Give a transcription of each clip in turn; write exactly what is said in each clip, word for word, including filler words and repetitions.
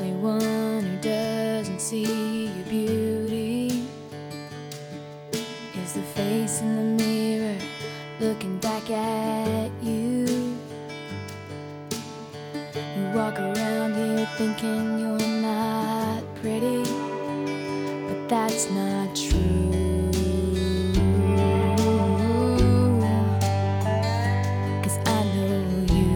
only one who doesn't see your beauty is the face in the mirror looking back at you. You walk around here thinking you're not pretty, but that's not true. 'Cause I know you.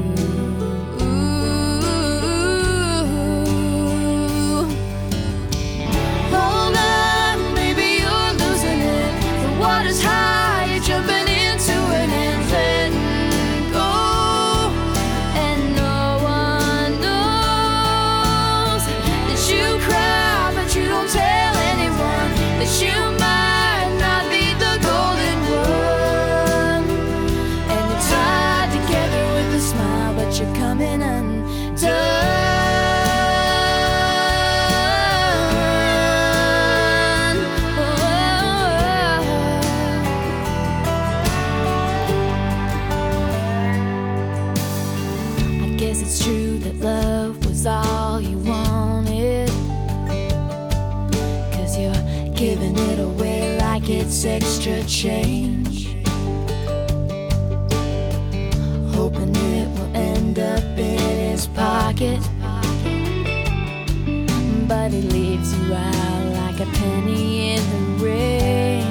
Hold on, maybe you're losing it. The water's high, you're jumping into it and letting go. And no one knows that you cry, but you don't tell anyone that you might not be the golden one. And you're tied together with a smile, but you're coming undone. I guess it's true that love was all you wanted, 'cause you're giving it away like it's extra change, hoping it will end up in his pocket, but he leaves you out like a penny in the rain.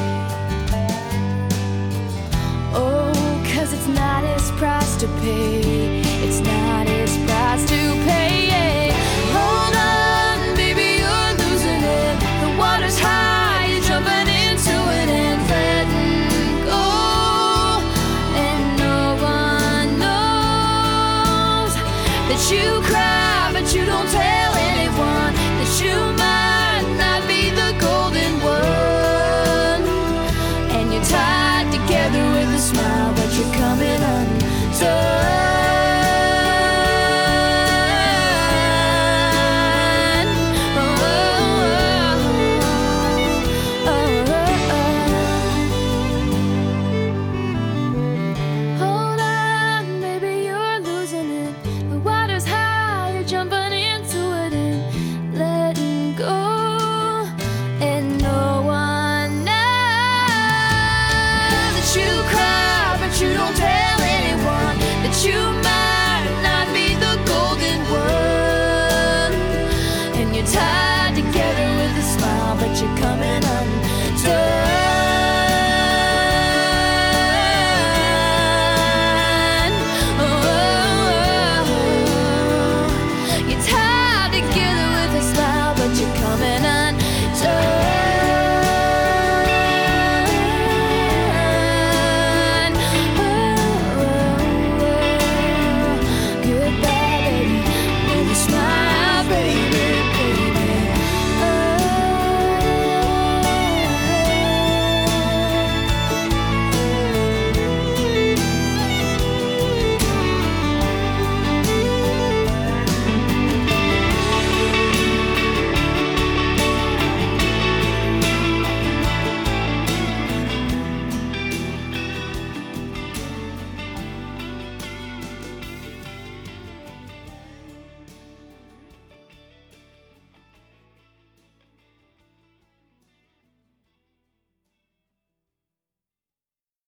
Oh, 'cause it's not his price to pay. It's not his price to pay. Hold on, baby, you're losing it. The water's high, you're jumping into it and letting go. And no one knows that you cry, but you don't tell anyone that you might not be the golden one. And you're tied together with a smile, but you're coming undone.